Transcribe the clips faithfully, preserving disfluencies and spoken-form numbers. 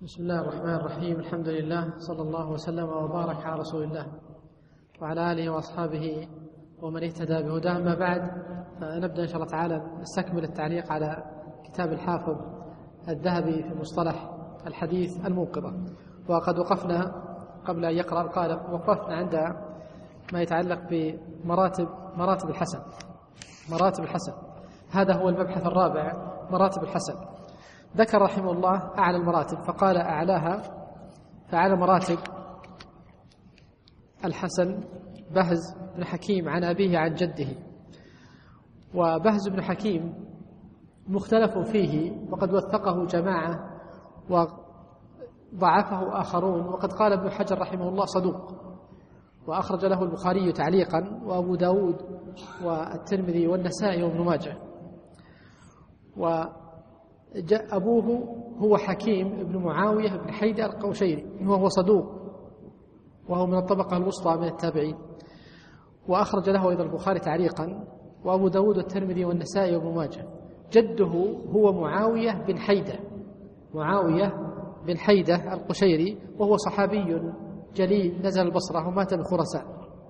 بسم الله الرحمن الرحيم. الحمد لله، صلى الله وسلم وبارك على رسول الله وعلى آله وأصحابه ومن اهتدى بهداه. أما بعد، فنبدأ إن شاء الله تعالى نستكمل التعليق على كتاب الحافظ الذهبي في مصطلح الحديث الموقظة. وقد وقفنا قبل أن يقرأ القارئ وقفنا عند ما يتعلق بمراتب مراتب الحسن مراتب الحسن هذا هو المبحث الرابع، مراتب الحسن. ذكر رحمه الله أعلى المراتب فقال أعلاها فأعلى مراتب الحسن بهز بن حكيم عن أبيه عن جده. وبهز بن حكيم مختلف فيه، وقد وثقه جماعة وضعفه آخرون، وقد قال ابن حجر رحمه الله صدوق، وأخرج له البخاري تعليقا وأبو داود والترمذي والنسائي وابن ماجه. وأبوه هو حكيم بن معاوية بن حيدة القوشيري، وهو صدوق، وهو من الطبقة الوسطى من التابعين، وأخرج له أيضا البخاري تعليقا وأبو داود والترمذي والنسائي وابن ماجه. جده هو معاوية بن حيدة معاوية بن حيدة القشيري، وهو صحابي جليل نزل البصرة ومات بخراسان.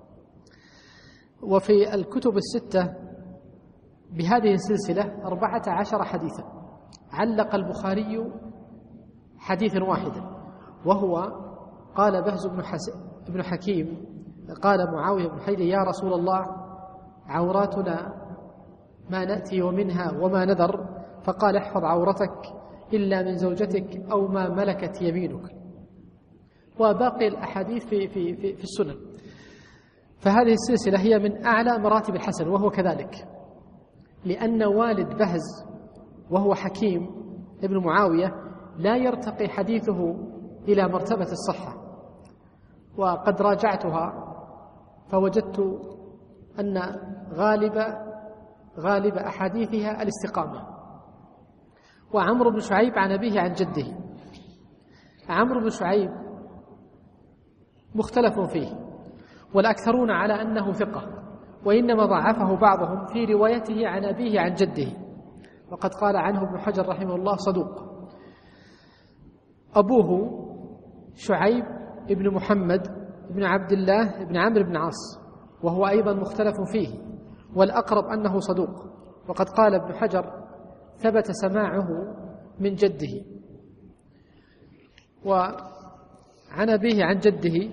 وفي الكتب الستة بهذه السلسلة أربعة عشر حديثا، علق البخاري حديثا واحدا، وهو قال بهز بن, بن حكيم قال معاوية بن حيدة: يا رسول الله، عوراتنا ما نأتي ومنها وما نذر، فقال: احفظ عورتك إلا من زوجتك أو ما ملكت يمينك. وباقي الأحاديث في, في, في, في السنن. فهذه السلسلة هي من أعلى مراتب الحسن، وهو كذلك، لأن والد بهز وهو حكيم ابن معاوية لا يرتقي حديثه إلى مرتبة الصحة. وقد راجعتها فوجدت أن غالب غالب أحاديثها الاستقامة. وعمرو بن شعيب عن أبيه عن جده. عمرو بن شعيب مختلف فيه، والأكثرون على أنه ثقة، وإنما ضعفه بعضهم في روايته عن أبيه عن جده، وقد قال عنه ابن حجر رحمه الله صدوق. أبوه شعيب ابن محمد ابن عبد الله ابن عمرو بن عاص، وهو أيضا مختلف فيه، والأقرب أنه صدوق. وقد قال ابن حجر: ثبت سماعه من جده. وعن أبيه عن جده،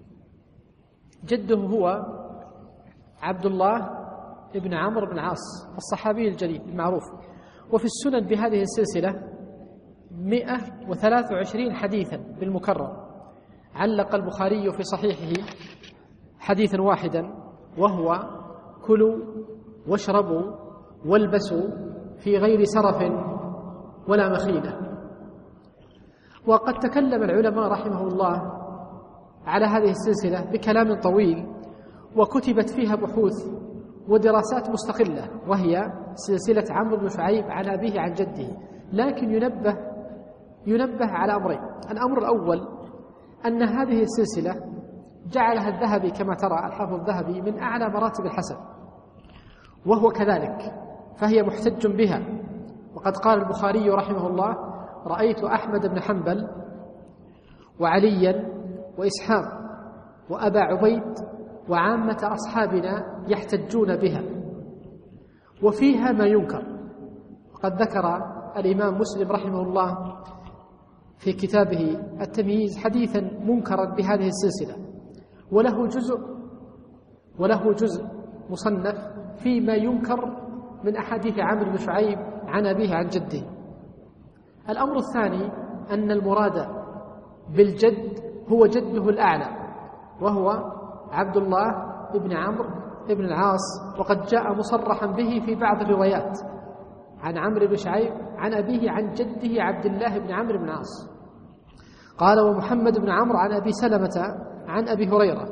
جده هو عبد الله ابن عمرو بن عاص الصحابي الجليل المعروف. وفي السنن بهذه السلسلة مئة وثلاثة وعشرين حديثا بالمكرر، علق البخاري في صحيحه حديثا واحدا، وهو: كلوا واشربوا والبسوا في غير سرف ولا مخيلة. وقد تكلم العلماء رحمه الله على هذه السلسلة بكلام طويل، وكتبت فيها بحوث ودراسات مستقلة، وهي سلسلة عمرو بن شعيب عن أبيه عن جده. لكن ينبه ينبه على أمرين. الأمر الأول أن هذه السلسلة جعلها الذهبي كما ترى الحافظ الذهبي من أعلى مراتب الحسن، وهو كذلك، فهي محتج بها. وقد قال البخاري رحمه الله: رأيت أحمد بن حنبل وعليا وإسحاق وأبا عبيد وعامة أصحابنا يحتجون بها، وفيها ما ينكر. وقد ذكر الإمام مسلم رحمه الله في كتابه التمييز حديثا منكرا بهذه السلسلة، وله جزء وله جزء مصنف فيما ينكر من أحاديث عمرو بن شعيب عن أبيه عن جده. الأمر الثاني أن المراد بالجد هو جده الأعلى، وهو عبد الله بن عمرو بن العاص، وقد جاء مصرحا به في بعض الروايات عن عمرو بن شعيب عن أبيه عن جده عبد الله بن عمرو بن العاص. قال: ومحمد بن عمرو عن أبي سلمة عن أبي هريرة.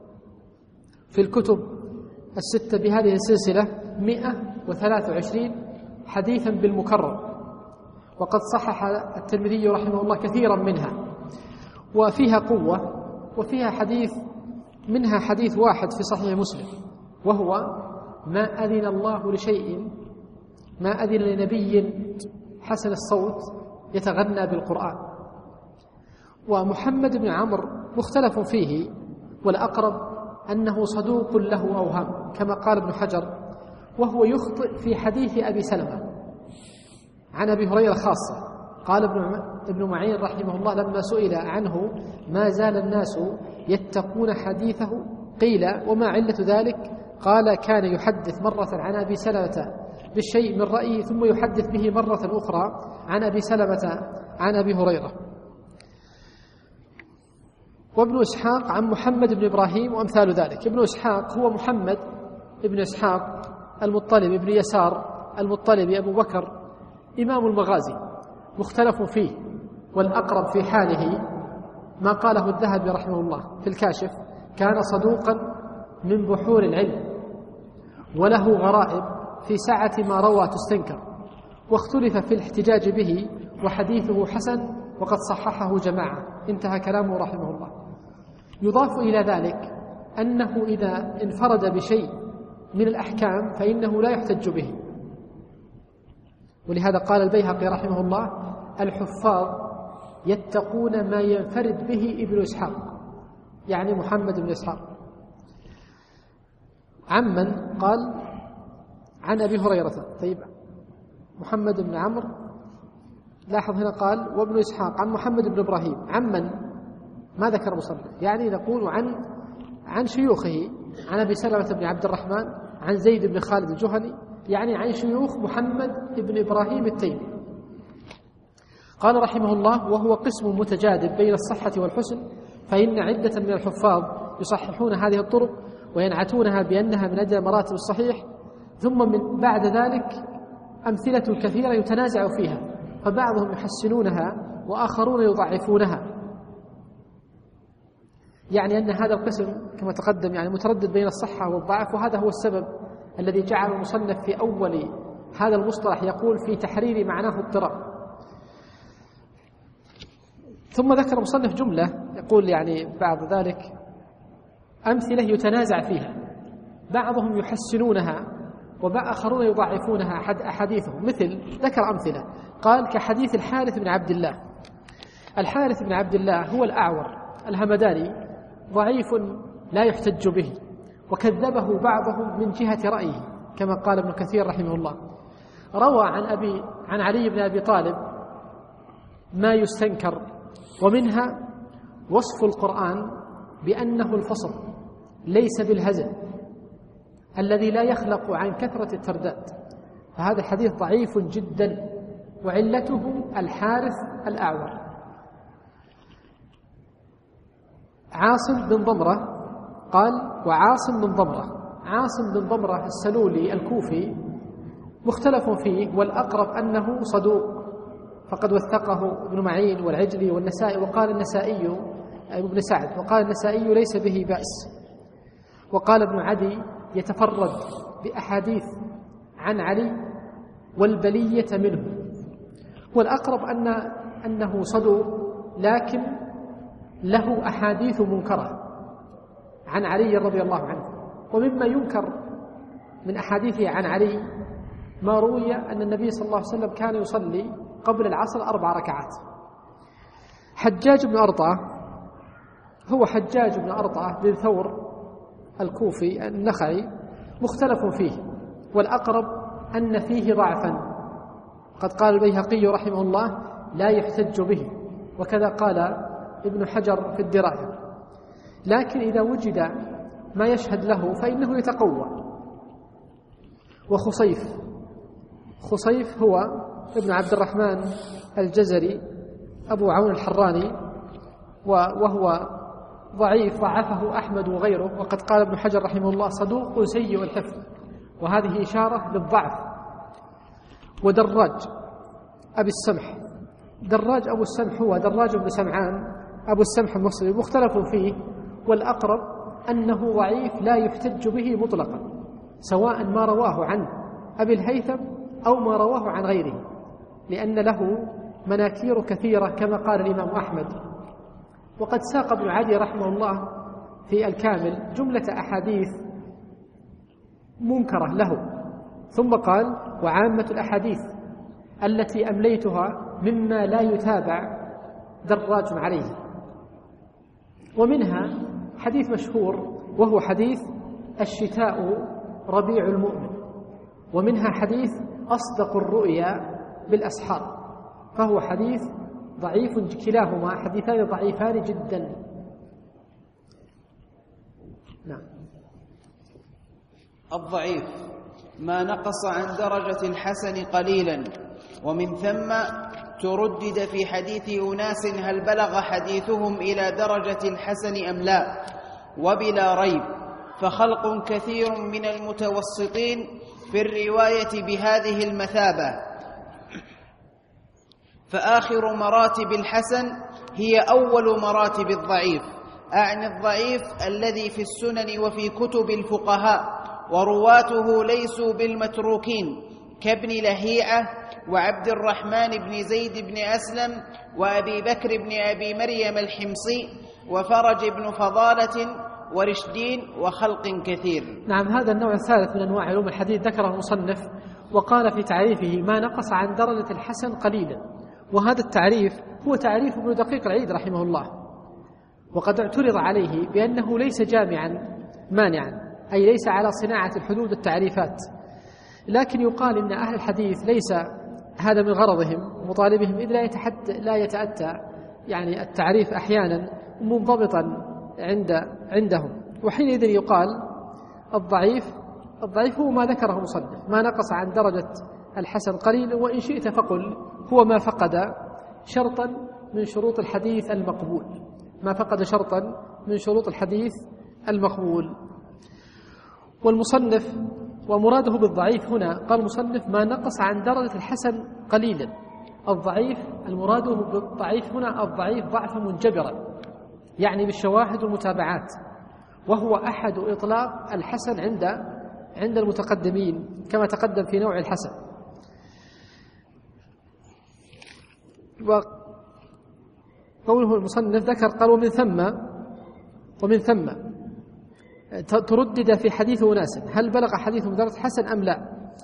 في الكتب الستة بهذه السلسلة مئة وثلاثة وعشرين حديثا بالمكرر، وقد صحح الترمذي رحمه الله كثيرا منها، وفيها قوة، وفيها حديث منها حديث واحد في صحيح مسلم، وهو: ما أذن الله لشيء ما أذن لنبي حسن الصوت يتغنى بالقرآن. ومحمد بن عمرو مختلف فيه، والأقرب أنه صدوق له أوهام كما قال ابن حجر، وهو يخطئ في حديث أبي سلمة عن أبي هريرة خاصة. قال ابن معين رحمه الله لما سئل عنه ما زال الناس يتقون حديثه قيل وما علة ذلك؟ قال كان يحدث مرة عن أبي سلمة بالشيء من رأيه ثم يحدث به مرة أخرى عن أبي سلمة عن أبي هريرة. وابن إسحاق عن محمد بن إبراهيم وأمثال ذلك. ابن إسحاق هو محمد ابن إسحاق المطلب ابن يسار المطلب أبو بكر إمام المغازي مختلف فيه، والأقرب في حاله ما قاله الذهبي رحمه الله في الكاشف كان صدوقا من بحور العلم وله غرائب في سعة ما روى تستنكر، واختلف في الاحتجاج به وحديثه حسن وقد صححه جماعة. انتهى كلامه رحمه الله. يضاف إلى ذلك أنه إذا انفرد بشيء من الأحكام فإنه لا يحتج به، ولهذا قال البيهقي رحمه الله الحفاظ يتقون ما ينفرد به ابن إسحاق، يعني محمد بن إسحاق. عمن قال عن أبي هريرة. طيب محمد بن عمرو لاحظ هنا قال وابن إسحاق عن محمد بن إبراهيم. عمن ما ذكر مصنف، يعني نقول عن عن شيوخه، عن أبي سلمة بن عبد الرحمن عن زيد بن خالد الجهني، يعني عن شيوخ محمد بن إبراهيم التيمي. قال رحمه الله وهو قسم متجاذب بين الصحة والحسن، فإن عدة من الحفاظ يصححون هذه الطرق وينعتونها بأنها من أدنى مراتب الصحيح، ثم من بعد ذلك أمثلة كثيرة يتنازع فيها، فبعضهم يحسنونها وآخرون يضعفونها، يعني أن هذا القسم كما تقدم يعني متردد بين الصحة والضعف، وهذا هو السبب الذي جعل المصنف في أول هذا المصطلح يقول في تحرير معناه اضطراب. ثم ذكر مصنف جملة يقول يعني بعد ذلك أمثلة يتنازع فيها، بعضهم يحسنونها وآخرون يضعفونها أحاديثهم، مثل ذكر أمثلة قال كحديث الحارث بن عبد الله. الحارث بن عبد الله هو الأعور الهمداني، ضعيف لا يحتج به، وكذبه بعضهم من جهة رأيه كما قال ابن كثير رحمه الله. روى عن أبي عن علي بن أبي طالب ما يستنكر، ومنها وصف القرآن بأنه الفصل ليس بالهزل الذي لا يخلق عن كثرة الترداد، فهذا الحديث ضعيف جدا، وعلته الحارث الأعور. عاصم بن ضمرة قال وعاصم بن ضمرة، عاصم بن ضمرة السلولي الكوفي مختلف فيه، والأقرب أنه صدوق فقد وثقه ابن معين والعجلي والنسائي، وقال النسائي ابن سعد وقال النسائي ليس به بأس. وقال ابن عدي يتفرد بأحاديث عن علي والبلية منه، والأقرب أن أنه صدوق لكن له أحاديث منكرة عن علي رضي الله عنه. ومما ينكر من أحاديثه عن علي ما روي أن النبي صلى الله عليه وسلم كان يصلي قبل العصر أربع ركعات. حجاج بن أرطاة هو حجاج بن أرطاة بن ثور الكوفي النخعي مختلف فيه، والأقرب أن فيه ضعفا، قد قال البيهقي رحمه الله لا يحتج به، وكذا قال ابن حجر في الدراية، لكن إذا وجد ما يشهد له فإنه يتقوى. وخصيف خصيف هو ابن عبد الرحمن الجزري أبو عون الحراني، وهو ضعيف ضعفه أحمد وغيره، وقد قال ابن حجر رحمه الله صدوق سيء الحفظ، وهذه إشارة للضعف. ودراج أبي السمح، دراج أبو السمح هو دراج بن سمعان أبو السمح المصري مختلف فيه، والأقرب أنه ضعيف لا يحتج به مطلقا، سواء ما رواه عن أبي الهيثم أو ما رواه عن غيره، لأن له مناكير كثيرة كما قال الإمام أحمد. وقد ساق ابن عدي رحمه الله في الكامل جملة أحاديث منكرة له، ثم قال وعامة الأحاديث التي أمليتها مما لا يتابع دراج عليه، ومنها حديث مشهور وهو حديث الشتاء ربيع المؤمن، ومنها حديث أصدق الرؤيا بالأسحار، فهو حديث ضعيف، كلاهما حديثان ضعيفان جدا. نعم. الضعيف ما نقص عن درجة الحسن قليلا، ومن ثم تردد في حديث أناس هل بلغ حديثهم إلى درجة الحسن أم لا، وبلا ريب فخلق كثير من المتوسطين في الرواية بهذه المثابة. فآخر مراتب الحسن هي أول مراتب الضعيف، أعني الضعيف الذي في السنن وفي كتب الفقهاء، ورواته ليسوا بالمتروكين كابن لهيعة وعبد الرحمن بن زيد بن أسلم وأبي بكر بن أبي مريم الحمصي وفرج بن فضالة ورشدين وخلق كثير. نعم، هذا النوع الثالث من أنواع علوم الحديث ذكره المصنف وقال في تعريفه ما نقص عن درجة الحسن قليلا، وهذا التعريف هو تعريف ابن دقيق العيد رحمه الله، وقد اعترض عليه بأنه ليس جامعا مانعا، أي ليس على صناعة الحدود التعريفات، لكن يقال إن أهل الحديث ليس هذا من غرضهم ومطالبهم، إذ لا يتحدى لا يتأتى يعني التعريف أحيانا منضبطا عند عندهم، وحينئذ يقال الضعيف الضعيف هو ما ذكره المصنف ما نقص عن درجة الحسن قليلا، وإن شئت فقل هو ما فقد شرطا من شروط الحديث المقبول، ما فقد شرطا من شروط الحديث المقبول. والمصنف ومراده بالضعيف هنا قال المصنف ما نقص عن درجة الحسن قليلا. الضعيف المراد بالضعيف هنا الضعيف ضعف منجبرا، يعني بالشواهد والمتابعات، وهو أحد إطلاق الحسن عند عند المتقدمين كما تقدم في نوع الحسن. وقوله المصنف ذكر قال ومن ثم ومن ثم تردد في حديث أناس هل بلغ حديثهم درجة حسن أم لا.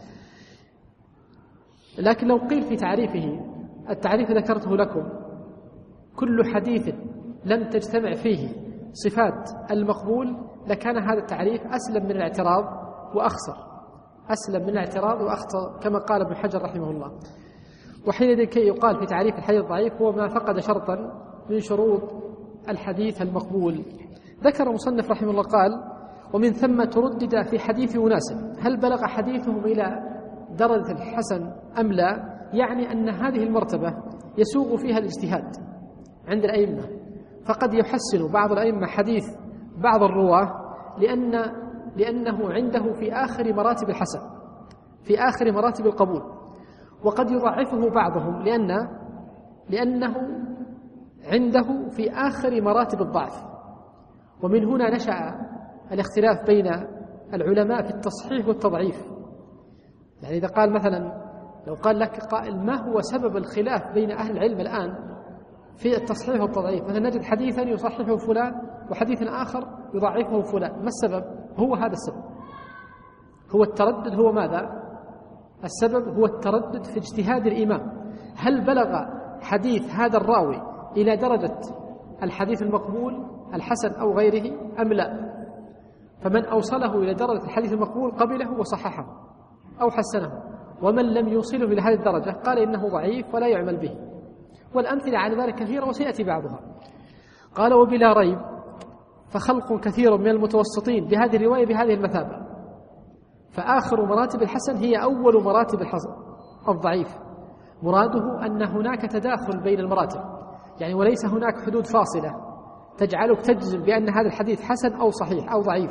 لكن لو قيل في تعريفه التعريف ذكرته لكم كل حديث لم تجتمع فيه صفات المقبول لكان هذا التعريف أسلم من الاعتراض وأخسر أسلم من الاعتراض وأخسر كما قال ابن حجر رحمه الله. وحينئذ كي يقال في تعريف الحديث الضعيف هو ما فقد شرطا من شروط الحديث المقبول. ذكر المصنف رحمه الله قال ومن ثم تردد في حديث أناس هل بلغ حديثهم إلى درجة الحسن أم لا، يعني أن هذه المرتبة يسوغ فيها الاجتهاد عند الأئمة، فقد يحسن بعض الأئمة حديث بعض الرواه لأن لأنه عنده في آخر مراتب الحسن في آخر مراتب القبول، وقد يضعفه بعضهم لأن لأنه عنده في آخر مراتب الضعف. ومن هنا نشأ الاختلاف بين العلماء في التصحيح والتضعيف. يعني إذا قال مثلا لو قال لك قائل ما هو سبب الخلاف بين أهل العلم الآن في التصحيح والتضعيف، مثلا نجد حديثا يصححه فلان وحديث آخر يضعفه فلان، ما السبب؟ هو هذا السبب، هو التردد. هو ماذا السبب؟ هو التردد في اجتهاد الإمام، هل بلغ حديث هذا الراوي إلى درجة الحديث المقبول الحسن أو غيره أم لا. فمن أوصله إلى درجة الحديث المقبول قبله وصححه أو حسنه، ومن لم يوصله إلى هذه الدرجة قال إنه ضعيف ولا يعمل به. والأمثلة على ذلك كثيرة وسيأتي بعضها. قال وبلا ريب فخلق كثير من المتوسطين بهذه الرواية بهذه المثابة. فآخر مراتب الحسن هي أول مراتب الحسن الضعيف، مراده أن هناك تداخل بين المراتب، يعني وليس هناك حدود فاصلة تجعلك تجزم بأن هذا الحديث حسن أو صحيح أو ضعيف.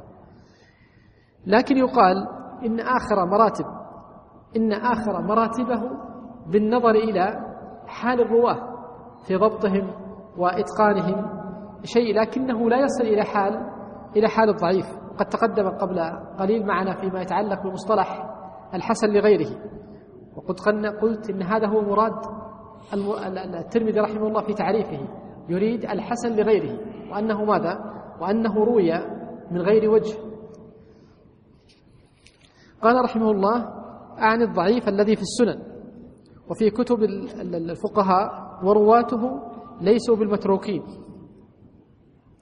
لكن يقال إن آخر مراتب إن آخر مراتبه بالنظر إلى حال الرواه في ضبطهم وإتقانهم شيء، لكنه لا يصل إلى حال إلى حال الضعيف. قد تقدم قبل قليل معنا فيما يتعلق بمصطلح الحسن لغيره، وقد قلت إن هذا هو مراد الترمذي رحمه الله في تعريفه، يريد الحسن لغيره، وأنه ماذا؟ وأنه روي من غير وجه. قال رحمه الله أعني الضعيف الذي في السنن وفي كتب الفقهاء ورواته ليسوا بالمتروكين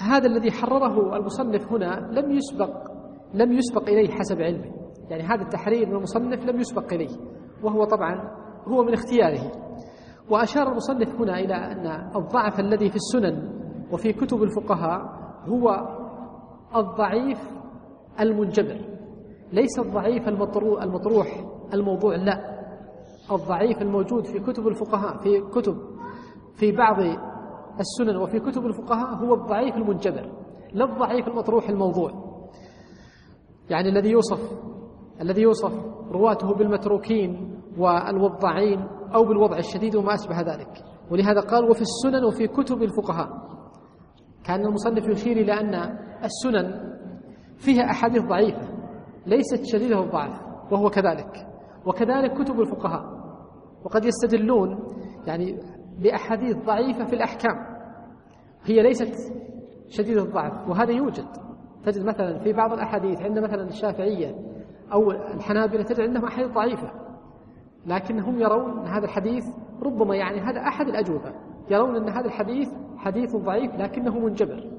هذا الذي حرره المصنف هنا لم يسبق لم يسبق إليه حسب علمه، يعني هذا التحرير من المصنف لم يسبق إليه، وهو طبعا هو من اختياره. وأشار المصنف هنا إلى أن الضعف الذي في السنن وفي كتب الفقهاء هو الضعيف المنجبر، ليس الضعيف المطروح الموضوع، لا، الضعيف الموجود في كتب الفقهاء في كتب في بعض السنن وفي كتب الفقهاء هو الضعيف المنجبر، لا الضعيف المطروح الموضوع، يعني الذي يوصف الذي يوصف رواته بالمتروكين والوضاعين أو بالوضع الشديد وما أشبه ذلك. ولهذا قال وفي السنن وفي كتب الفقهاء. كان المصنف يشير إلى أن السنن فيها أحاديث ضعيفة ليست شديدة الضعف، وهو كذلك، وكذلك كتب الفقهاء، وقد يستدلون يعني بأحاديث ضعيفة في الأحكام هي ليست شديدة الضعف، وهذا يوجد. تجد مثلا في بعض الأحاديث عند مثلا الشافعية أو الحنابلة تجد عندهم أحاديث ضعيفة، لكنهم يرون أن هذا الحديث ربما يعني هذا أحد الأجوبة، يرون أن هذا الحديث حديث ضعيف لكنه منجبر.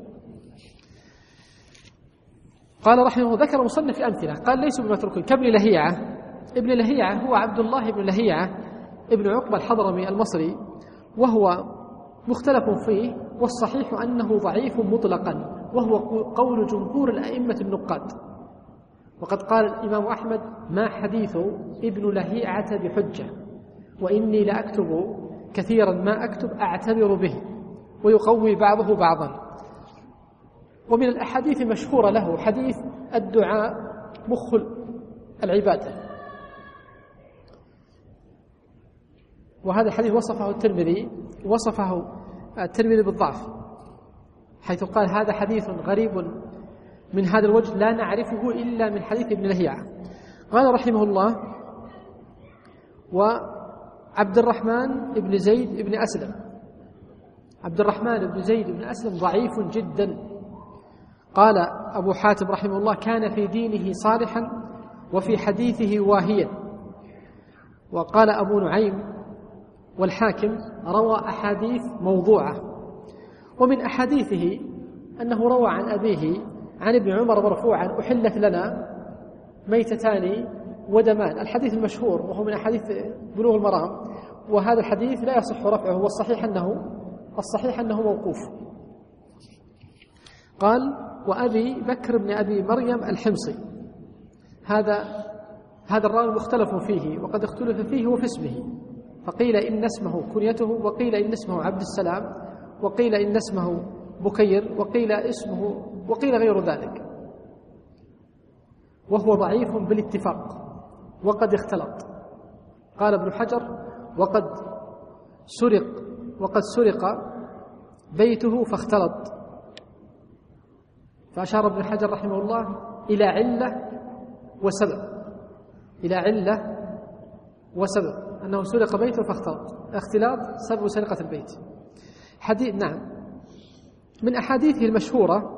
قال رحمه الله ذكر مصنف أمثلة، قال ليسوا بمتروكين كابن لهيعة. ابن لهيعة هو عبد الله بن لهيعة ابن عقبة الحضرمي المصري، وهو مختلف فيه، والصحيح أنه ضعيف مطلقا، وهو قول جمهور الأئمة النقاد. وقد قال الإمام أحمد ما حديث ابن لهيعة بحجة، وإني لأكتب كثيرا ما أكتب أعتبر به، ويقوي بعضه بعضا. ومن الأحاديث المشهورة له حديث الدعاء مخ العبادة، وهذا الحديث وصفه الترمذي وصفه الترمذي بالضعف، حيث قال هذا حديث غريب من هذا الوجه لا نعرفه إلا من حديث ابن لهيعة. قال رحمه الله وعبد الرحمن بن زيد بن أسلم. عبد الرحمن بن زيد بن أسلم ضعيف جدا. قال أبو حاتم رحمه الله كان في دينه صالحا وفي حديثه واهيا. وقال أبو نعيم والحاكم روى أحاديث موضوعة. ومن أحاديثه أنه روى عن أبيه عن ابن عمر مرفوعا أحلت لنا ميتتان ودمان، الحديث المشهور وهو من أحاديث بلوغ المرام، وهذا الحديث لا يصح رفعه، والصحيح أنه الصحيح أنه موقوف. قال وأبي بكر بن أبي مريم الحمصي، هذا هذا الراوي مختلف فيه، وقد اختلف فيه وفي اسمه، فقيل إن اسمه كنيته، وقيل إن اسمه عبد السلام، وقيل إن اسمه بكير، وقيل اسمه وقيل غير ذلك، وهو ضعيف بالاتفاق وقد اختلط. قال ابن حجر وقد سرق وقد سرق بيته فاختلط، فأشار ابن حجر رحمه الله إلى علة وسبب إلى علة وسبب أنه سرق بيته فاختلط، اختلاط سبب سرقة البيت. حديث نعم من أحاديثه المشهورة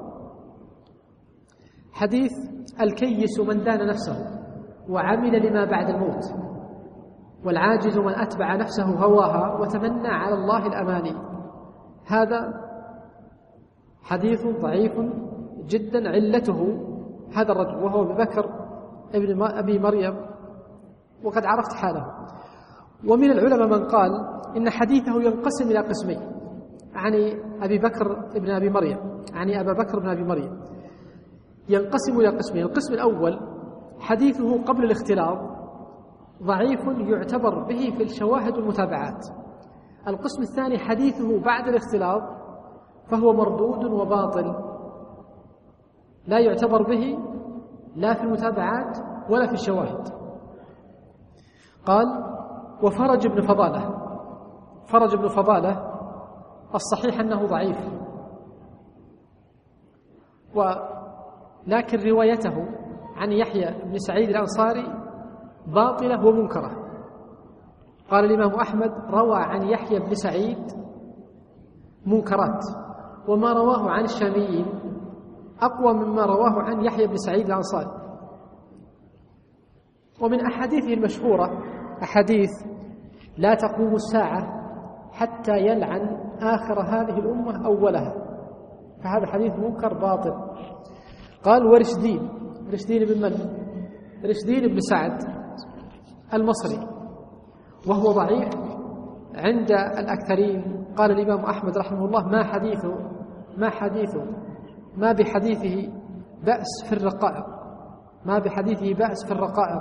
حديث الكيس من دان نفسه وعمل لما بعد الموت، والعاجز من أتبع نفسه هواها وتمنى على الله الأماني. هذا حديث ضعيف جدا، علته هذا الرجل وهو أبي بكر ابن أبي مريم، وقد عرفت حاله. ومن العلماء من قال إن حديثه ينقسم إلى قسمين، يعني أبي بكر ابن أبي مريم، يعني أبا بكر ابن أبي مريم ينقسم إلى قسمين. القسم الأول حديثه قبل الاختلاط ضعيف يعتبر به في الشواهد والمتابعات. القسم الثاني حديثه بعد الاختلاط فهو مردود وباطل، لا يعتبر به لا في المتابعات ولا في الشواهد. قال وفرج بن فضالة، فرج بن فضالة الصحيح أنه ضعيف، ولكن روايته عن يحيى بن سعيد الأنصاري باطلة ومنكرة. قال الإمام أحمد روى عن يحيى بن سعيد منكرات، وما رواه عن الشاميين أقوى مما رواه عن يحيى بن سعيد الأنصاري. ومن أحاديثه المشهورة أحاديث لا تقوم الساعة حتى يلعن آخر هذه الأمة أولها، فهذا حديث منكر باطل. قال ورشدين، رشدين بن من؟ رشدين بن سعد المصري، وهو ضعيف عند الأكثرين. قال الإمام أحمد رحمه الله ما حديثه ما حديثه ما بحديثه بأس في الرقائق، ما بحديثه بأس في الرقائق.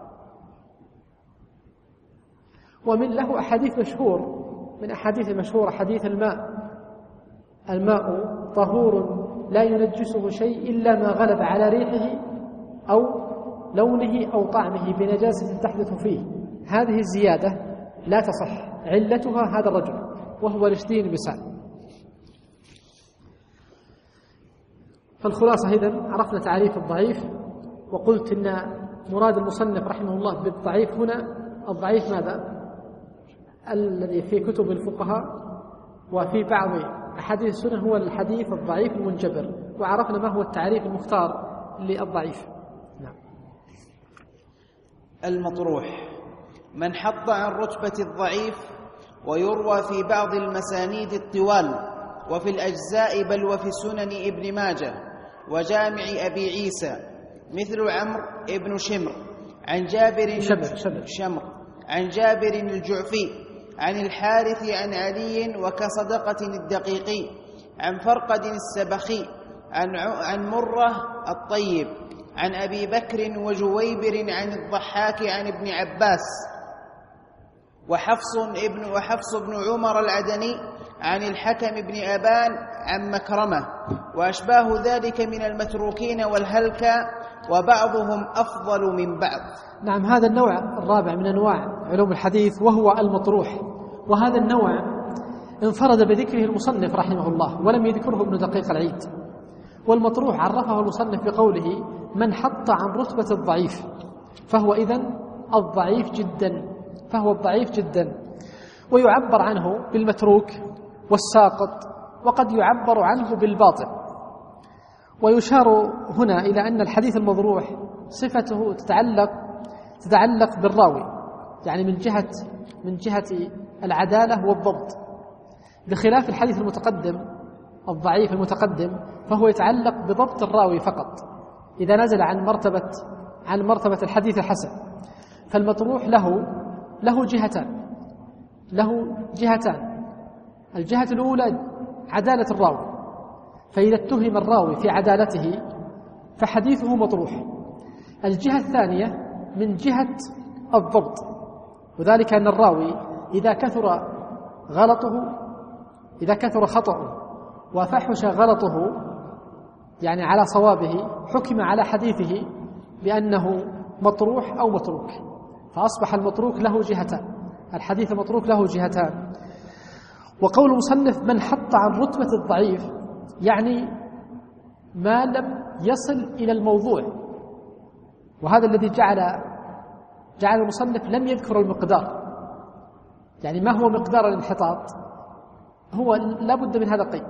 ومن له أحاديث مشهور، من أحاديث المشهورة حديث الماء، الماء طهور لا ينجسه شيء إلا ما غلب على ريحه أو لونه أو طعمه بنجاسة تحدث فيه. هذه الزيادة لا تصح، علتها هذا الرجل وهو رشدين بن سعد. فالخلاصة إذن عرفنا تعريف الضعيف، وقلت إن مراد المصنف رحمه الله بالضعيف هنا الضعيف ماذا؟ الذي في كتب الفقهاء وفي بعض أحاديث السنة هو الحديث الضعيف المنجبر، وعرفنا ما هو التعريف المختار للضعيف. نعم. المطروح من حط عن رتبة الضعيف، ويروى في بعض المسانيد الطوال وفي الأجزاء بل وفي سنن ابن ماجه وجامع أبي عيسى، مثل عمرو ابن شمر عن جابر شمر, شمر. شمر عن جابر الجعفي عن الحارث عن علي وكصدقة الدقيقي عن فرقد السبخي عن عن مرة الطيب عن أبي بكر وجويبر عن الضحاك عن ابن عباس وحفص ابن وحفص بن عمر العدني عن الحكم بن أبان عن مكرمة، وأشباه ذلك من المتروكين والهلكة، وبعضهم أفضل من بعض. نعم، هذا النوع الرابع من أنواع علوم الحديث وهو المطروح، وهذا النوع انفرد بذكره المصنف رحمه الله ولم يذكره ابن دقيق العيد. والمطروح عرفه المصنف بقوله من حط عن رتبة الضعيف، فهو إذن الضعيف جدا، فهو الضعيف جدا. ويعبر عنه بالمتروك والساقط، وقد يعبر عنه بالباطل. ويشار هنا إلى أن الحديث المضروح صفته تتعلق تتعلق بالراوي، يعني من جهة من جهة العدالة والضبط، بخلاف الحديث المتقدم الضعيف المتقدم فهو يتعلق بضبط الراوي فقط إذا نزل عن مرتبة عن مرتبة الحديث الحسن. فالمطروح له له جهتان له جهتان الجهة الأولى عدالة الراوي، فإذا اتهم الراوي في عدالته فحديثه مطروح. الجهة الثانية من جهة الضبط، وذلك أن الراوي إذا كثر غلطه إذا كثر خطأه وفحش غلطه يعني على صوابه، حكم على حديثه بأنه مطروح أو متروك، فأصبح المتروك له جهتان، الحديث المتروك له جهتان. وقول المصنف من حط عن رتبة الضعيف يعني ما لم يصل إلى الموضوع، وهذا الذي جعل جعل المصنف لم يذكر المقدار، يعني ما هو مقدار الانحطاط، هو لا بد من هذا القيد.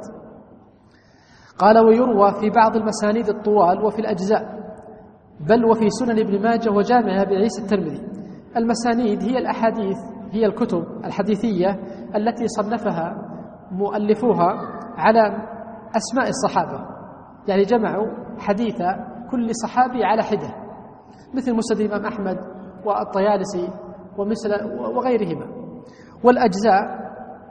قال ويروى في بعض المسانيد الطوال وفي الأجزاء بل وفي سنن ابن ماجه وجامع أبي عيسى الترمذي. المسانيد هي الأحاديث هي الكتب الحديثية التي صنفها مؤلفوها على أسماء الصحابة، يعني جمعوا حديث كل صحابي على حدة، مثل مسند الإمام أحمد والطيالسي ومثل وغيرهما. والأجزاء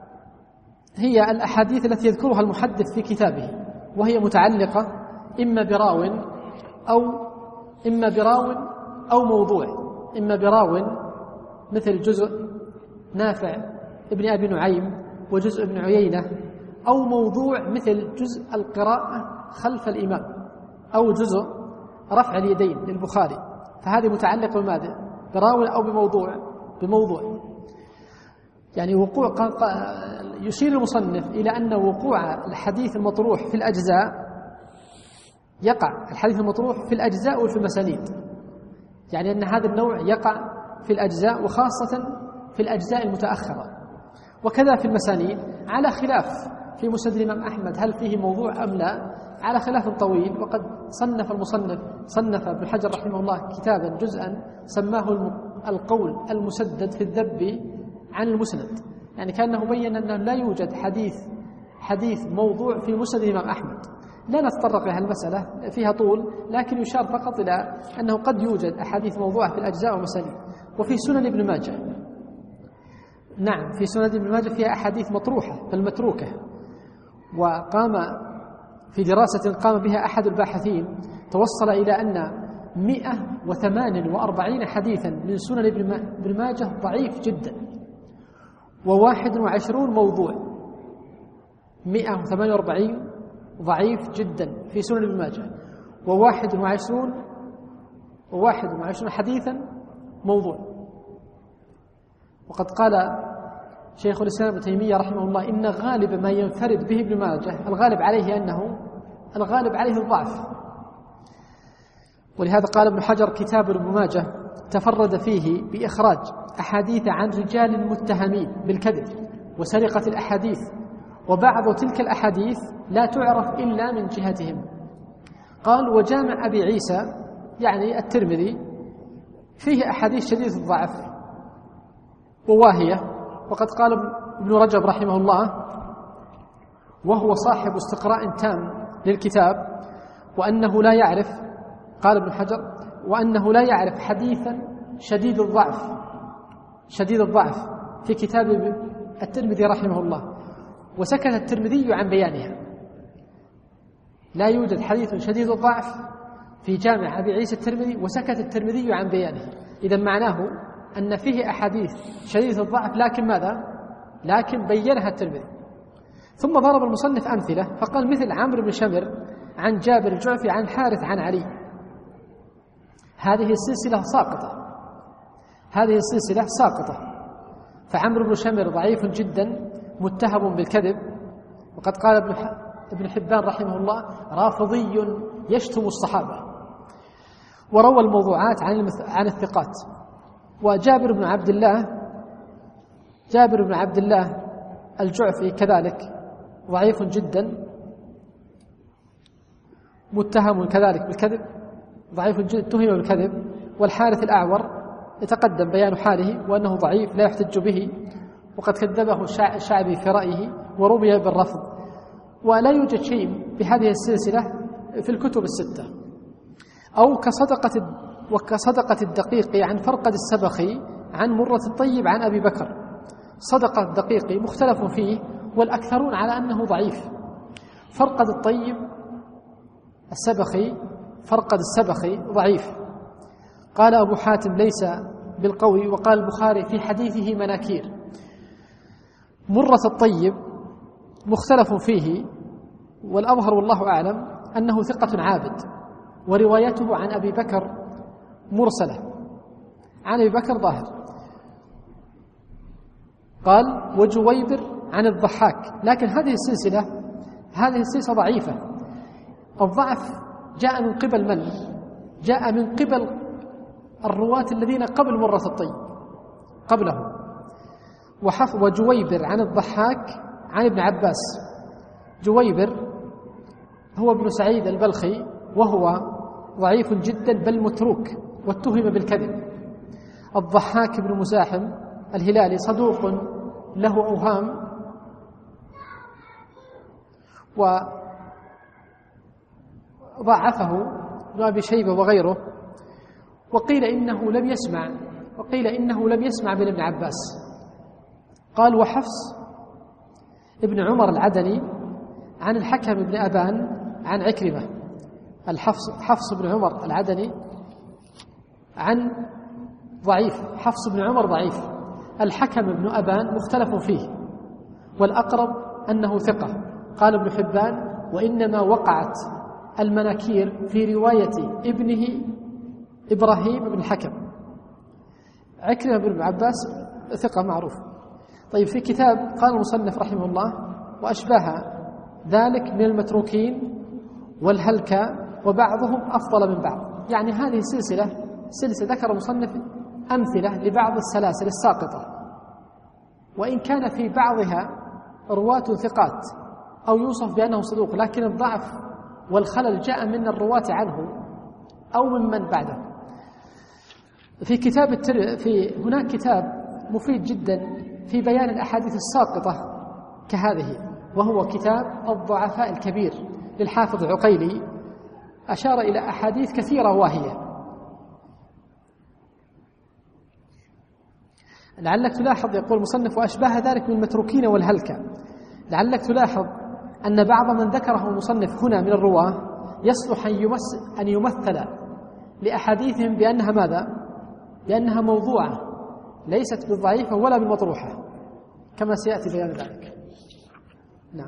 هي الأحاديث التي يذكرها المحدث في كتابه، وهي متعلقة إما براو أو إما براو أو موضوع، إما براو مثل جزء نافع ابن أبي نعيم وجزء ابن عيينة، أو موضوع مثل جزء القراءة خلف الإمام أو جزء رفع اليدين للبخاري، فهذه متعلقة بماذا؟ براو أو بموضوع بموضوع يعني وقوع. يشير المصنف إلى أن وقوع الحديث المطروح في الأجزاء يقع الحديث المطروح في الأجزاء وفي المسانيد، يعني أن هذا النوع يقع في الأجزاء وخاصة في الأجزاء المتأخرة، وكذا في المسانيد، على خلاف في مسند الإمام أحمد هل فيه موضوع أم لا، على خلاف طويل. وقد صنف المصنف صنف ابن حجر رحمه الله كتابا جزءا سماه القول المسدد في الذب عن المسند، يعني كأنه بين أنه لا يوجد حديث حديث موضوع في مسند الإمام أحمد، لا نتطرق إلى المسألة فيها طول، لكن يشار فقط إلى أنه قد يوجد أحاديث موضوعة في الأجزاء ومسانيد. وفي سنن ابن ماجه، نعم في سنن ابن ماجه فيها أحاديث مطروحة بل متروكة، وقام في دراسة قام بها أحد الباحثين توصل إلى أن مئة وثمان وأربعين حديثا من سنن ابن ماجه ضعيف جدا، وواحد وعشرون موضوع. مئة وثمان وأربعين ضعيف جدا في سنن ابن ماجه، وواحد وعشرون وواحد وعشرون حديثا موضوع. وقد قال شيخ الإسلام ابن تيمية رحمه الله إن غالب ما ينفرد به ابن ماجه الغالب عليه أنه الغالب عليه الضعف. ولهذا قال ابن حجر كتاب ابن ماجه تفرد فيه بإخراج أحاديث عن رجال متهمين بالكذب وسرقة الأحاديث، وبعض تلك الأحاديث لا تعرف إلا من جهتهم. قال وجامع أبي عيسى يعني الترمذي فيه أحاديث شديدة الضعف وواهية. وقد قال ابن رجب رحمه الله وهو صاحب استقراء تام للكتاب وأنه لا يعرف، قال ابن حجر وأنه لا يعرف حديثا شديد الضعف شديد الضعف في كتاب الترمذي رحمه الله، وسكت الترمذي عن بيانها. لا يوجد حديث شديد الضعف في جامع أبي عيسى الترمذي وسكت الترمذي عن بيانه. إذن معناه أن فيه أحاديث شديدة الضعف لكن ماذا؟ لكن بينها الترمذي. ثم ضرب المصنف أمثلة فقال مثل عمرو بن شمر عن جابر الجعفي عن حارث عن علي. هذه السلسلة ساقطة هذه السلسلة ساقطة فعمرو بن شمر ضعيف جدا متهم بالكذب. وقد قال ابن حبان رحمه الله رافضي يشتم الصحابة، وروى الموضوعات عن عن الثقات. وجابر بن عبد الله جابر بن عبد الله الجعفي كذلك ضعيف جدا متهم كذلك بالكذب ضعيف جدا اتهم بالكذب. والحارث الأعور يتقدم بيان حاله وأنه ضعيف لا يحتج به، وقد كذبه الشعبي في رأيه ورمي بالرفض. ولا يوجد شيء بهذه السلسلة في الكتب الستة. أو كصدقة وكصدقة الدقيق عن فرقد السبخي عن مرة الطيب عن أبي بكر. صدقة الدقيق مختلف فيه والأكثرون على أنه ضعيف. فرقد الطيب السبخي فرقد السبخي ضعيف. قال أبو حاتم ليس بالقوي، وقال البخاري في حديثه مناكير. مرة الطيب مختلف فيه، والأظهر والله أعلم أنه ثقة عابد، وروايته عن أبي بكر مرسلة عن أبي بكر ظاهر. قال وجويبر عن الضحاك، لكن هذه السلسلة هذه السلسلة ضعيفة. الضعف جاء من قبل من؟ جاء من قبل الرواة الذين قبل مرة الطيب قبله. وحفظ وجويبر عن الضحاك عن ابن عباس. جويبر هو ابن سعيد البلخي وهو ضعيف جدا بل متروك واتهم بالكذب. الضحاك بن مزاحم الهلالي صدوق له أوهام، وضعفه ابن أبي شيبة وغيره. وقيل إنه لم يسمع وقيل إنه لم يسمع من ابن عباس. قال وحفص ابن عمر العدني عن الحكم بن أبان عن عكرمة. الحفص حفص بن عمر العدني عن ضعيف حفص بن عمر ضعيف. الحكم بن أبان مختلف فيه، والأقرب أنه ثقة. قال ابن حبان وإنما وقعت المناكير في رواية ابنه إبراهيم بن الحكم. عكرمة بن عباس ثقة معروف. طيب في كتاب قال المصنف رحمه الله وأشباه ذلك من المتروكين والهلكة وبعضهم أفضل من بعض. يعني هذه السلسلة سلسلة ذكر المصنف أمثلة لبعض السلاسل الساقطة، وإن كان في بعضها رواة ثقات أو يوصف بأنه صدوق، لكن الضعف والخلل جاء من الرواة عنه أو ممن بعده. في كتاب التر... في هناك كتاب مفيد جدا في بيان الأحاديث الساقطة كهذه، وهو كتاب الضعفاء الكبير للحافظ العقيلي أشار إلى أحاديث كثيرة واهية. لعلك تلاحظ، يقول المصنف: وأشباه ذلك من المتروكين والهلكة. لعلك تلاحظ أن بعض من ذكره المصنف هنا من الرواة يصلح أن يمثل لأحاديثهم بأنها ماذا؟ بأنها موضوعة ليست بالضعيفة ولا بالمطروحة، كما سيأتي بيان ذلك. نعم.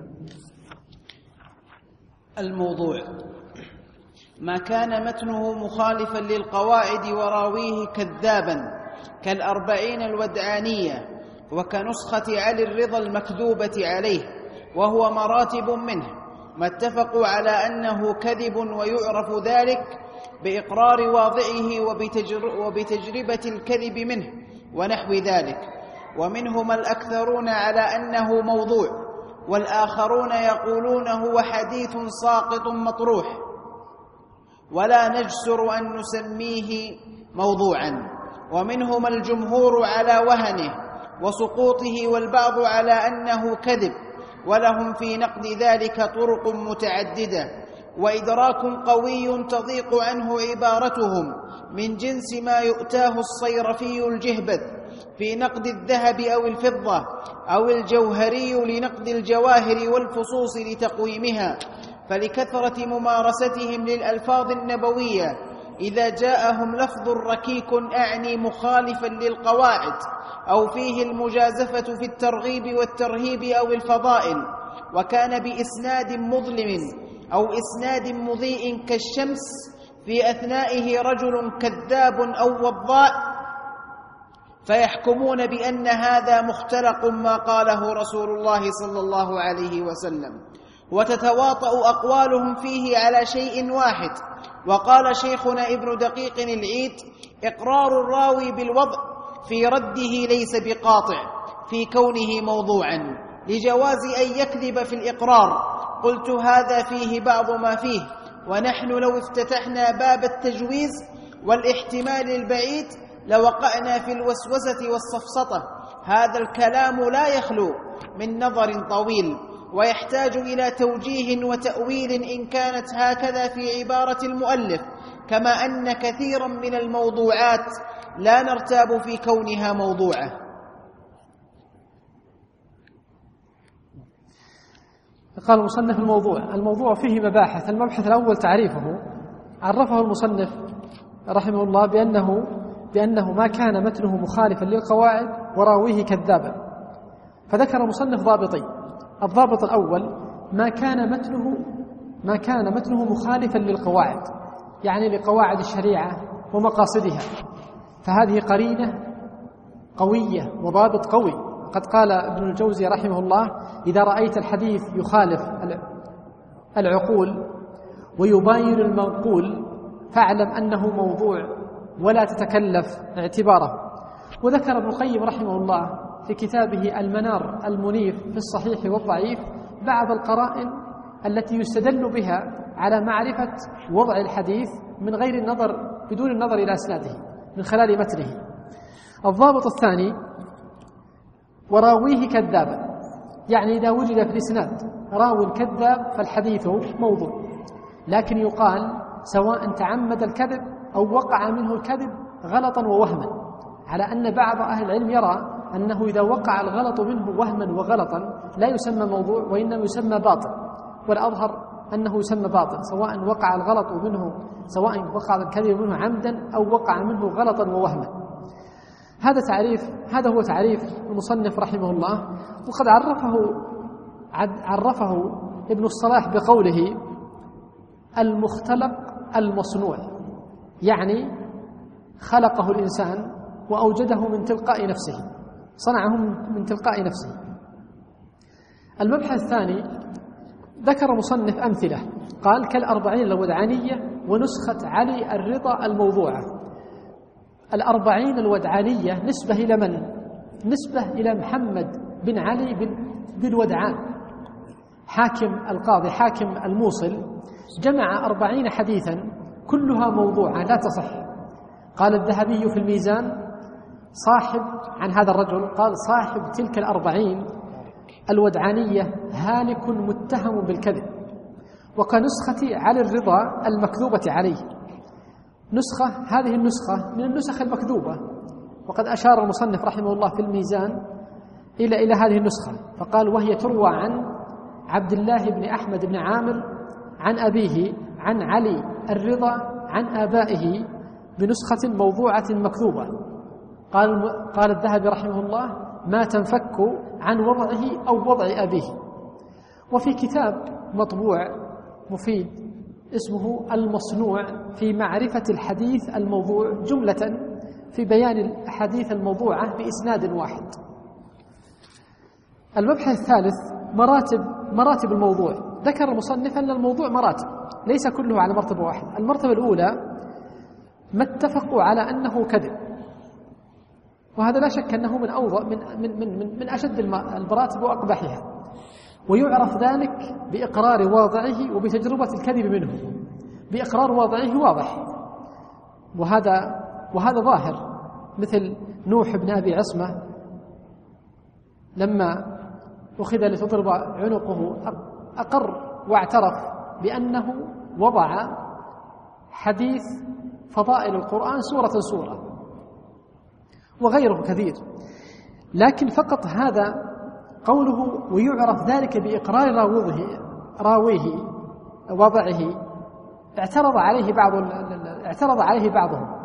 الموضوع ما كان متنه مخالفا للقواعد وراويه كذابا كالأربعين الودعانية وكنسخة علي الرضا المكذوبة عليه، وهو مراتب منه، ما اتفقوا على أنه كذب ويعرف ذلك بإقرار واضعه وبتجربة الكذب منه ونحو ذلك. ومنهم الأكثرون على أنه موضوع، والآخرون يقولون هو حديث ساقط مطروح، ولا نجسر أن نسميه موضوعا. ومنهم الجمهور على وهنه وسقوطه، والبعض على أنه كذب، ولهم في نقد ذلك طرق متعددة وإدراك قوي تضيق عنه عبارتهم، من جنس ما يؤتاه الصيرفي الجهبذ في نقد الذهب أو الفضة، أو الجوهري لنقد الجواهر والفصوص لتقويمها. فلكثرة ممارستهم للألفاظ النبوية إذا جاءهم لفظ ركيك أعني مخالفا للقواعد أو فيه المجازفة في الترغيب والترهيب أو الفضائل، وكان بإسناد مظلم أو إسناد مضيء كالشمس في أثنائه رجل كذاب أو وضاء، فيحكمون بأن هذا مختلق ما قاله رسول الله صلى الله عليه وسلم، وتتواطأ أقوالهم فيه على شيء واحد. وقال شيخنا ابن دقيق العيد: إقرار الراوي بالوضع في رده ليس بقاطع في كونه موضوعا، لجواز أن يكذب في الإقرار. قلت هذا فيه بعض ما فيه، ونحن لو افتتحنا باب التجويز والاحتمال البعيد لوقعنا في الوسوسة والسفسطة. هذا الكلام لا يخلو من نظر طويل، ويحتاج إلى توجيه وتأويل إن كانت هكذا في عبارة المؤلف، كما أن كثيرا من الموضوعات لا نرتاب في كونها موضوعة. قال المصنف: الموضوع الموضوع فيه مباحث. المبحث الأول تعريفه، عرفه المصنف رحمه الله بأنه بأنه ما كان متنه مخالفا للقواعد وراويه كذابا. فذكر المصنف ضابطين. الضابط الأول: ما كان متنه ما كان متنه مخالفا للقواعد، يعني لقواعد الشريعة ومقاصدها، فهذه قرينة قوية وضابط قوي. قد قال ابن الجوزي رحمه الله: إذا رأيت الحديث يخالف العقول ويباين المنقول فاعلم أنه موضوع ولا تتكلف اعتباره. وذكر ابن القيم رحمه الله في كتابه المنار المنيف في الصحيح والضعيف بعض القرائن التي يستدل بها على معرفة وضع الحديث من غير النظر بدون النظر إلى أسناده من خلال متنه. الضابط الثاني: وراويه كذابا، يعني إذا وجد في الإسناد راو كذاب فالحديث موضوع، لكن يقال سواء تعمد الكذب أو وقع منه الكذب غلطا ووهما، على أن بعض أهل العلم يرى أنه إذا وقع الغلط منه وهما وغلطا لا يسمى موضوع وإنما يسمى باطل، والأظهر أنه يسمى باطل سواء وقع الغلط منه سواء وقع الكذب منه عمدا أو وقع منه غلطا ووهما. هذا تعريف هذا هو تعريف المصنف رحمه الله. وقد عرفه عرفه ابن الصلاح بقوله: المختلق المصنوع، يعني خلقه الإنسان وأوجده من تلقاء نفسه، صنعه من تلقاء نفسه. المبحث الثاني ذكر مصنف أمثلة، قال: كالأربعين الودعانية ونسخة علي الرضا الموضوعة. الأربعين الودعانية نسبة إلى من؟ نسبة إلى محمد بن علي بن, بن ودعان، حاكم القاضي حاكم الموصل، جمع أربعين حديثا كلها موضوعة لا تصح. قال الذهبي في الميزان صاحب عن هذا الرجل، قال: صاحب تلك الأربعين الودعانية هالك متهم بالكذب. وكنسخة علي الرضا المكذوبة عليه. نسخة، هذه النسخة من النسخ المكذوبة، وقد أشار المصنف رحمه الله في الميزان إلى إلى هذه النسخة، فقال: وهي تروى عن عبد الله بن أحمد بن عامر عن أبيه عن علي الرضا عن آبائه بنسخة موضوعة مكذوبة. قال قال الذهبي رحمه الله: ما تنفك عن وضعه أو وضع أبيه. وفي كتاب مطبوع مفيد اسمه المصنوع في معرفة الحديث الموضوع جملة في بيان الأحاديث الموضوعة بإسناد واحد. المبحث الثالث مراتب مراتب الموضوع. ذكر المصنف أن الموضوع مراتب، ليس كله على مرتبة واحدة. المرتبة الأولى ما اتفقوا على أنه كذب، وهذا لا شك أنه من أوضع من من من من أشد المراتب وأقبحها، ويعرف ذلك بإقرار واضعه وبتجربة الكذب منه. بإقرار واضعه واضح، وهذا وهذا ظاهر، مثل نوح بن أبي عصمة لما أخذ لتضرب عنقه أقر واعترف بأنه وضع حديث فضائل القرآن سورة سورة، وغيره كثير. لكن فقط هذا قوله ويعرف ذلك بإقرار راويه راويه وضعه اعترض عليه بعض اعترض عليه بعضهم.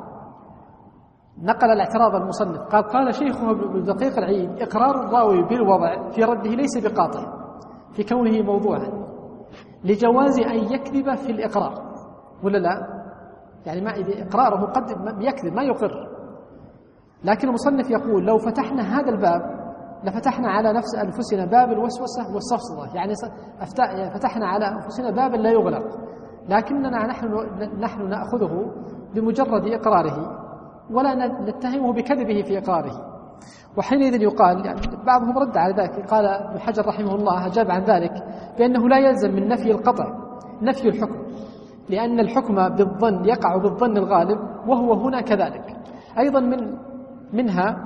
نقل الاعتراض المصنف، قال قال شيخه ابن دقيق العيد: إقرار الراوي بالوضع في رده ليس بقاطع في كونه موضوعا، لجواز أن يكذب في الإقرار، ولا لا؟ يعني ما إذا إقراره قد يكذب ما يقر. لكن المصنف يقول: لو فتحنا هذا الباب لفتحنا على نفس أنفسنا باب الوسوسة والسفسطة، يعني فتحنا على أنفسنا بابا لا يغلق، لكننا نحن نحن نأخذه بمجرد إقراره ولا نتهمه بكذبه في إقراره. وحينئذ يقال، يعني بعضهم رد على ذلك، قال ابن حجر رحمه الله أجاب عن ذلك بأنه لا يلزم من نفي القطع نفي الحكم، لأن الحكم بالظن يقع بالظن الغالب، وهو هنا كذلك. أيضا من منها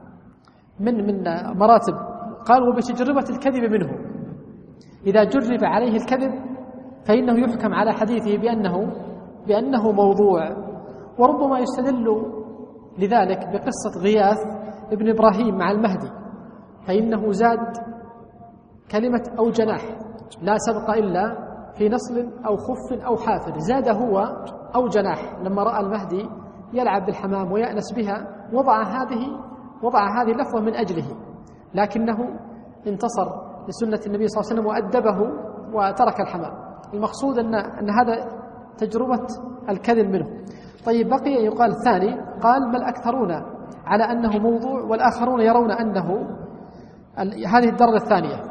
من من مراتب، قال: وبتجربة الكذب منه، إذا جرب عليه الكذب فإنه يحكم على حديثه بأنه بأنه موضوع. وربما يستدل لذلك بقصة غياث ابن إبراهيم مع المهدي، فإنه زاد كلمة أو جناح، لا سبق إلا في نصل أو خف أو حافر، زاد هو أو جناح. لما رأى المهدي يلعب بالحمام ويأنس بها وضع هذه وضع هذه اللفظة من أجله، لكنه انتصر لسنة النبي صلى الله عليه وسلم وأدبه وترك الحمام. المقصود أن أن هذا تجربة الكذب منه. طيب، بقي يقال الثاني، قال: ما الأكثرون على أنه موضوع والآخرون يرون أنه هذه الدرجة الثانية.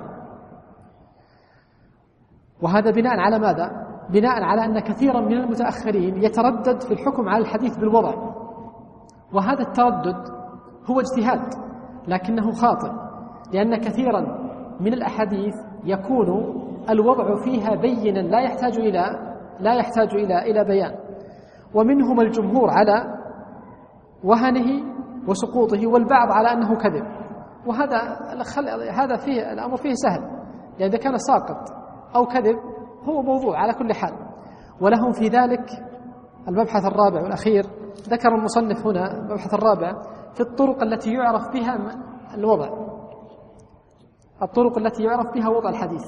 وهذا بناء على ماذا؟ بناء على أن كثيرا من المتأخرين يتردد في الحكم على الحديث بالوضع، وهذا التردد هو اجتهاد لكنه خاطئ، لأن كثيرا من الأحاديث يكون الوضع فيها بينا لا يحتاج إلى لا يحتاج إلى إلى بيان. ومنهم الجمهور على وهنه وسقوطه، والبعض على أنه كذب. وهذا هذا فيه الأمر فيه سهل، لأن إذا كان ساقط أو كذب هو موضوع على كل حال. ولهم في ذلك المبحث الرابع والأخير، ذكر المصنف هنا المبحث الرابع في الطرق التي يعرف بها الوضع الطرق التي يعرف بها وضع الحديث.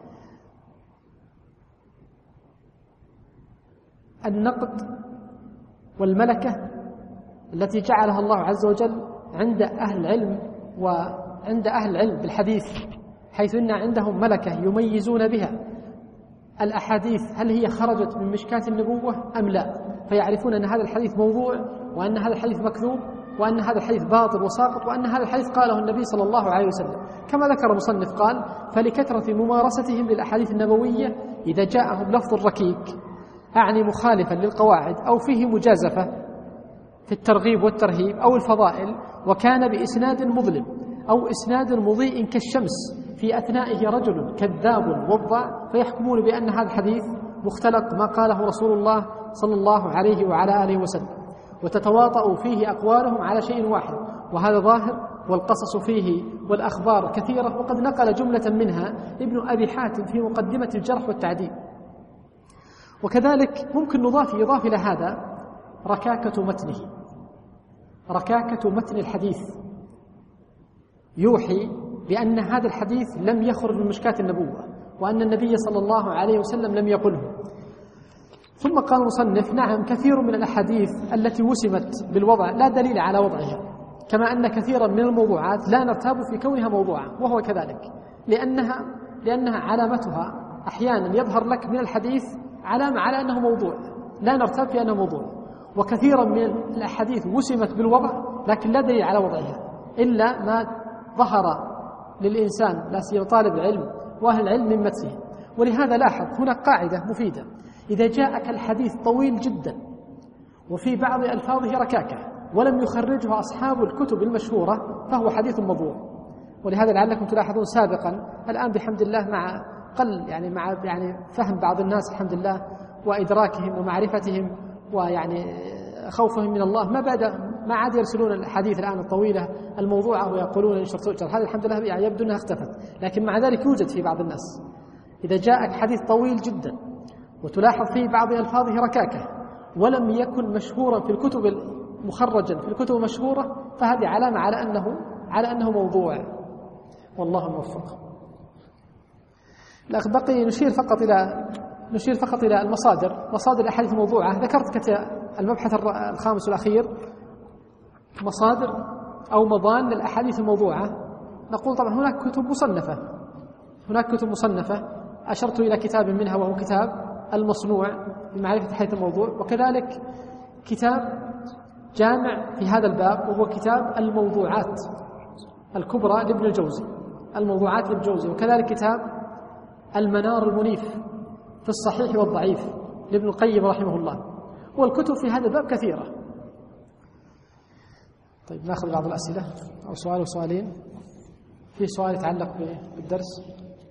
النقد والملكة التي جعلها الله عز وجل عند أهل العلم وعند أهل العلم بالحديث، حيث إن عندهم ملكة يميزون بها الأحاديث هل هي خرجت من مشكاة النبوة أم لا، فيعرفون أن هذا الحديث موضوع، وأن هذا الحديث مكذوب، وأن هذا الحديث باطل وساقط، وأن هذا الحديث قاله النبي صلى الله عليه وسلم. كما ذكر المصنف قال: فلكثرة ممارستهم للأحاديث النبوية إذا جاءهم لفظ ركيك أعني مخالفا للقواعد أو فيه مجازفة في الترغيب والترهيب أو الفضائل، وكان بإسناد مظلم أو إسناد مضيء كالشمس في أثنائه رجل كذاب وضع، فيحكمون بأن هذا الحديث مختلق ما قاله رسول الله صلى الله عليه وعلى آله وسلم، وتتواطأ فيه أقوالهم على شيء واحد. وهذا ظاهر، والقصص فيه والأخبار كثيرة، وقد نقل جملة منها ابن أبي حاتم في مقدمة الجرح والتعديل. وكذلك ممكن نضاف يضاف إلى هذا ركاكة متنه، ركاكة متن الحديث يوحي بأن هذا الحديث لم يخرج من مشكاة النبوة، وأن النبي صلى الله عليه وسلم لم يقله. ثم قال المصنف: نعم، كثير من الأحاديث التي وسمت بالوضع لا دليل على وضعها، كما أن كثيرا من الموضوعات لا نرتاب في كونها موضوعا، وهو كذلك، لأنها لأنها علامتها أحيانا يظهر لك من الحديث علامة على أنه موضوع، لا نرتاب في أنه موضوع. وكثيرا من الأحاديث وسمت بالوضع لكن لا دليل على وضعها إلا ما ظهر للإنسان، لا سيما طالب العلم وأهل العلم، من متنه. ولهذا لاحظ هنا قاعدة مفيدة: إذا جاءك الحديث طويل جدا وفي بعض ألفاظه ركاكة ولم يخرجه أصحاب الكتب المشهورة فهو حديث موضوع. ولهذا لعلكم تلاحظون سابقا، الآن بحمد الله مع قل يعني مع يعني فهم بعض الناس الحمد لله وإدراكهم ومعرفتهم ويعني خوفهم من الله، ما بعد ما عاد يرسلون الحديث الآن الطويلة الموضوعة ويقولون انشر تؤجر. هذا الحمد لله يعني يبدو أنها اختفت، لكن مع ذلك يوجد في بعض الناس. إذا جاءك حديث طويل جدا وتلاحظ فيه بعض ألفاظه ركاكة ولم يكن مشهورا في الكتب مخرجا في الكتب المشهورة، فهذه علامة على أنه على أنه موضوع، والله الموفق. الأخ بقي نشير فقط إلى نشير فقط إلى المصادر، مصادر الأحاديث الموضوعة. ذكرت المبحث الخامس والأخير مصادر أو مضان للأحاديث الموضوعة. نقول طبعا هناك كتب مصنفة، هناك كتب مصنفة أشرت إلى كتاب منها وهو كتاب المصنوع لمعرفة حديث الموضوع، وكذلك كتاب جامع في هذا الباب وهو كتاب الموضوعات الكبرى لابن الجوزي، الموضوعات لابن الجوزي، وكذلك كتاب المنار المنيف في الصحيح والضعيف لابن القيم رحمه الله. والكتب في هذا الباب كثيرة. طيب ناخذ بعض الأسئلة أو سؤال وسؤالين. في سؤال يتعلق بالدرس؟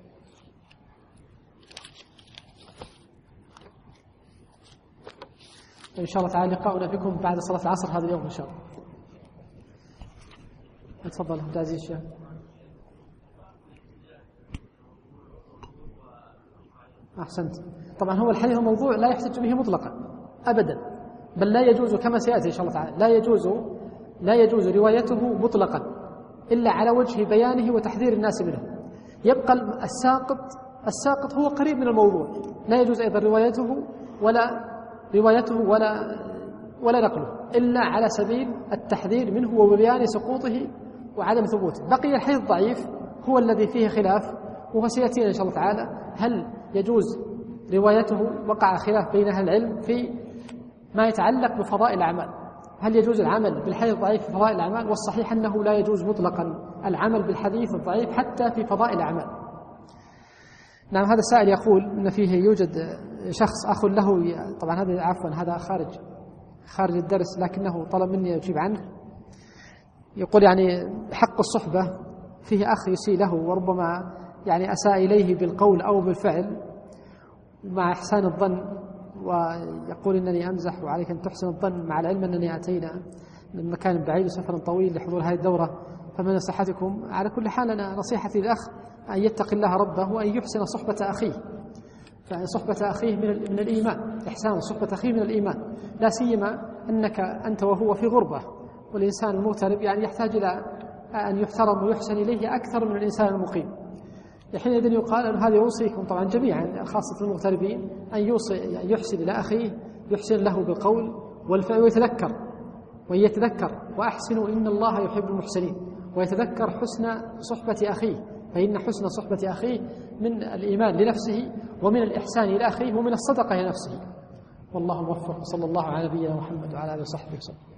إن شاء الله تعالى لقاؤنا بكم بعد صلاة العصر هذا اليوم إن شاء الله. تفضل عبد العزيز الشيخ. أحسنت. طبعا هو الحديث الموضوع لا يحتج به مطلقا أبدا، بل لا يجوز كما سيأتي إن شاء الله تعالى، لا يجوز لا يجوز روايته مطلقا إلا على وجه بيانه وتحذير الناس منه. يبقى الساقط الساقط هو قريب من الموضوع، لا يجوز أيضا روايته ولا روايته ولا ولا نقله إلا على سبيل التحذير منه وبيان سقوطه وعدم ثبوته. بقي الحديث الضعيف هو الذي فيه خلاف، وهو سيأتينا إن شاء الله تعالى. هل يجوز روايته؟ وقع خلاف بين أهل العلم في ما يتعلق بفضائل الأعمال، هل يجوز العمل بالحديث الضعيف في فضائل الأعمال؟ والصحيح أنه لا يجوز مطلقا العمل بالحديث الضعيف حتى في فضائل الأعمال. نعم، هذا السائل يقول أن فيه يوجد شخص أخ له، طبعا هذا عفوا هذا خارج خارج الدرس لكنه طلب مني أجيب عنه. يقول يعني حق الصحبة فيه أخ يسيء له وربما يعني أساء إليه بالقول أو بالفعل مع إحسان الظن، ويقول إنني أمزح وعليك أن تحسن الظن، مع العلم أنني أتينا من مكان بعيد وسفر طويل لحضور هذه الدورة، فمن نصيحتكم؟ على كل حال أنا نصيحتي للأخ أن يتقي الله ربه وأن يحسن صحبة أخيه، فإن صحبة أخيه من, من الإيمان، إحسان صحبة أخيه من الإيمان، لا سيما أنك أنت وهو في غربة، والإنسان المغترب يعني يحتاج إلى أن يحترم ويحسن إليه أكثر من الإنسان المقيم. حينئذ يقال أن هذا يوصيكم طبعا جميعا خاصة المغتربين أن يوصي يحسن إلى أخيه، يحسن له بالقول والفعل، ويتذكر ويتذكر وأحسنوا إن الله يحب المحسنين، ويتذكر حسن صحبة أخيه، فإن حسن صحبة أخيه من الإيمان لنفسه ومن الإحسان إلى أخيه ومن الصدقة لنفسه. والله موفق، صلى الله على نبينا محمد وعلى آله وصحبه وسلم.